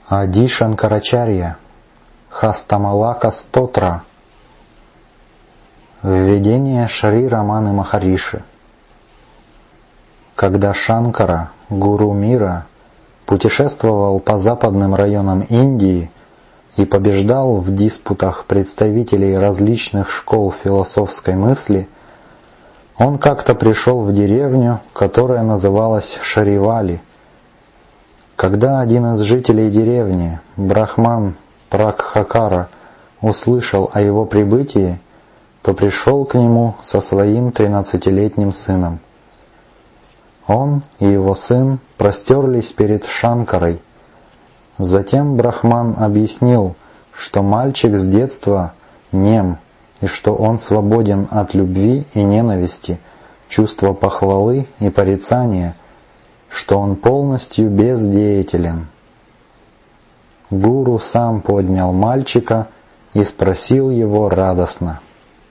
Ади Шанкарачарья, Хастамалака Стотра. Введение Шри Раманы Махариши. Когда Шанкара, гуру мира, путешествовал по западным районам Индии и побеждал в диспутах представителей различных школ философской мысли, он как-то пришел в деревню, которая называлась Шаривали. Когда один из жителей деревни, брахман Пракхакара, услышал о его прибытии, то пришел к нему со своим 13-летним сыном. Он и его сын простерлись перед Шанкарой. Затем брахман объяснил, что мальчик с детства нем, и что он свободен от любви и ненависти, чувства похвалы и порицания, что он полностью бездеятелен. Гуру сам поднял мальчика и спросил его радостно: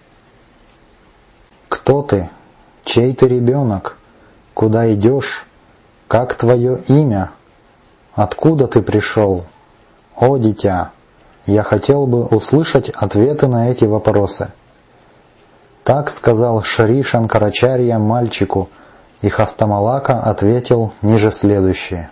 «Кто ты? Чей ты ребенок? Куда идешь? Как твое имя? Откуда ты пришел? О, дитя, я хотел бы услышать ответы на эти вопросы». Так сказал Шри Шанкарачарья мальчику, и Хастамалака ответил ниже следующее: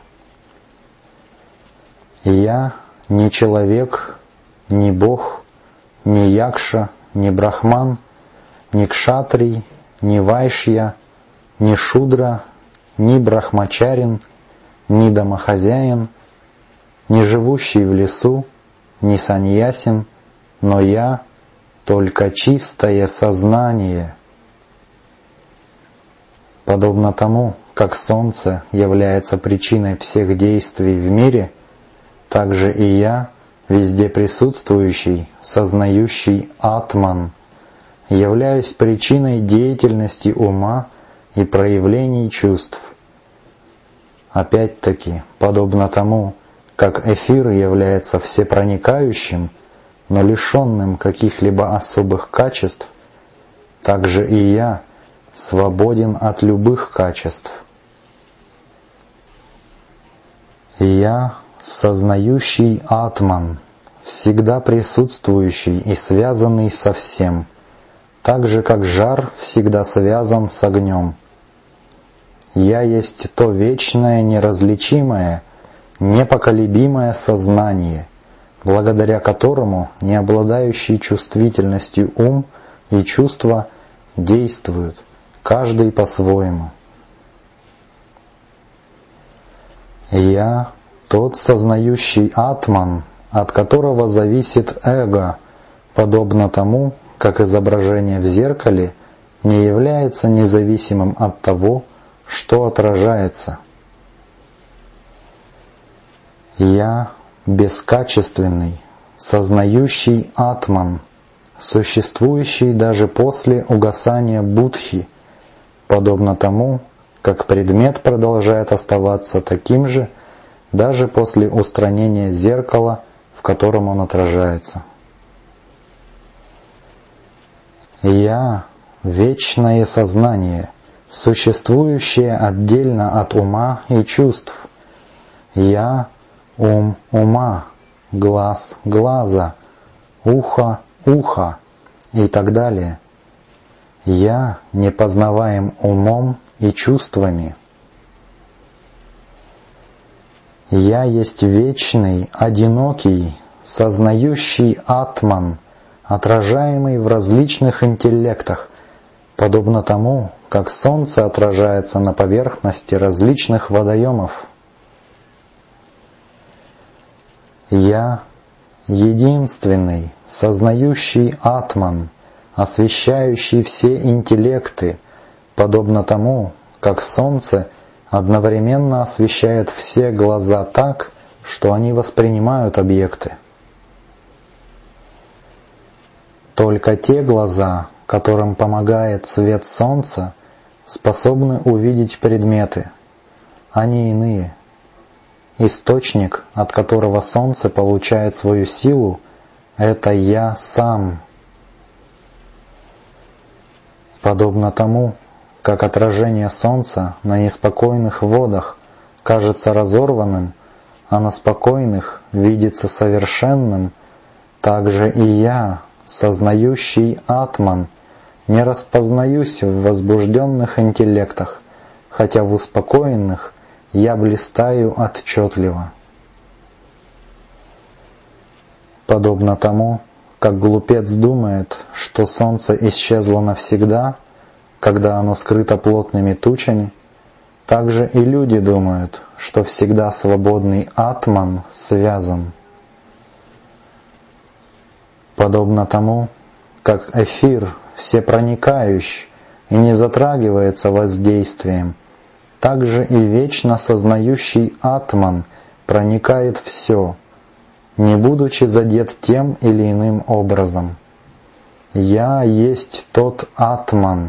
«Я не человек, не бог, не якша, не брахман, не кшатрий, не вайшья, не шудра, не брахмачарин, не домохозяин, не живущий в лесу, не саньясин, но я только чистое сознание». Подобно тому, как солнце является причиной всех действий в мире, так же и я, везде присутствующий, сознающий Атман, являюсь причиной деятельности ума и проявлений чувств. Опять-таки, подобно тому, как эфир является всепроникающим, но лишенным каких-либо особых качеств, так же и я свободен от любых качеств. Я сознающий Атман, всегда присутствующий и связанный со всем, так же как жар всегда связан с огнем. Я есть то вечное, неразличимое, непоколебимое сознание, благодаря которому не обладающий чувствительностью ум и чувства действуют, каждый по-своему. Я тот сознающий Атман, от которого зависит эго, подобно тому, как изображение в зеркале не является независимым от того, что отражается. Я бескачественный, сознающий Атман, существующий даже после угасания Будхи, подобно тому, как предмет продолжает оставаться таким же даже после устранения зеркала, в котором он отражается. Я — вечное сознание, существующее отдельно от ума и чувств. Я — ум ума, глаз глаза, ухо уха и так далее. Я не познаваем умом и чувствами. Я есть вечный, одинокий, сознающий Атман, отражаемый в различных интеллектах, подобно тому, как солнце отражается на поверхности различных водоемов. Я единственный, сознающий Атман, освещающий все интеллекты, подобно тому, как солнце одновременно освещает все глаза так, что они воспринимают объекты. Только те глаза, которым помогает свет солнца, способны увидеть предметы, а не иные. Источник, от которого солнце получает свою силу, это я сам. Подобно тому, как отражение солнца на неспокойных водах кажется разорванным, а на спокойных видится совершенным, так же и я, сознающий атман, не распознаюсь в возбужденных интеллектах, хотя в успокоенных я блистаю отчетливо. Подобно тому, как глупец думает, что солнце исчезло навсегда, когда оно скрыто плотными тучами, так же и люди думают, что всегда свободный атман связан. Подобно тому, как эфир всепроникающий и не затрагивается воздействием, так же и вечно сознающий атман проникает все, не будучи задет тем или иным образом. «Я есть тот атман».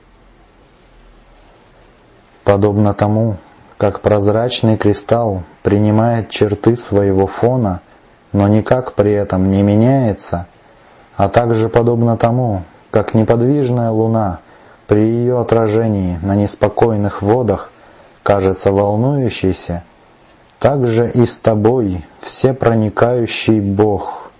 Подобно тому, как прозрачный кристалл принимает черты своего фона, но никак при этом не меняется, а также подобно тому, как неподвижная луна при ее отражении на неспокойных водах кажется волнующейся, так же и с тобой всепроникающий Бог.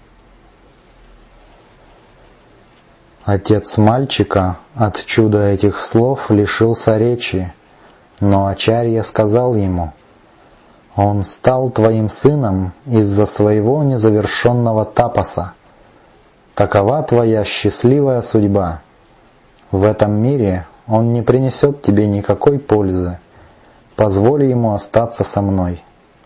Отец мальчика от чуда этих слов лишился речи, но Ачарья сказал ему: «Он стал твоим сыном из-за своего незавершенного тапаса. Такова твоя счастливая судьба. В этом мире он не принесет тебе никакой пользы. Позволь ему остаться со мной».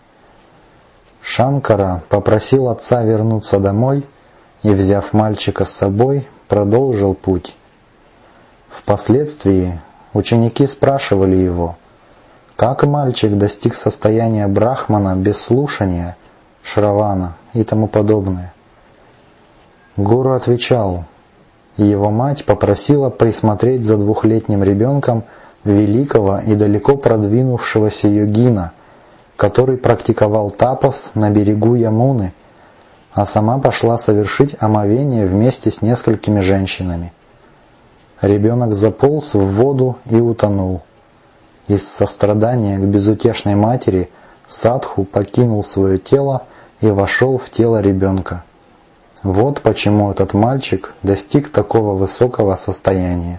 Шанкара попросил отца вернуться домой и, взяв мальчика с собой, продолжил путь. Впоследствии ученики спрашивали его, как мальчик достиг состояния брахмана без слушания, шравана и тому подобное. Гуру отвечал, его мать попросила присмотреть за 2-летним ребенком великого и далеко продвинувшегося йогина, который практиковал тапас на берегу Ямуны, а сама пошла совершить омовение вместе с несколькими женщинами. Ребенок заполз в воду и утонул. Из сострадания к безутешной матери садху покинул свое тело и вошел в тело ребенка. Вот почему этот мальчик достиг такого высокого состояния.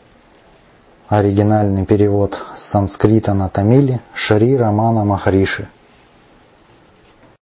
Оригинальный перевод с санскрита на тамиль Шри Рамана Махариши.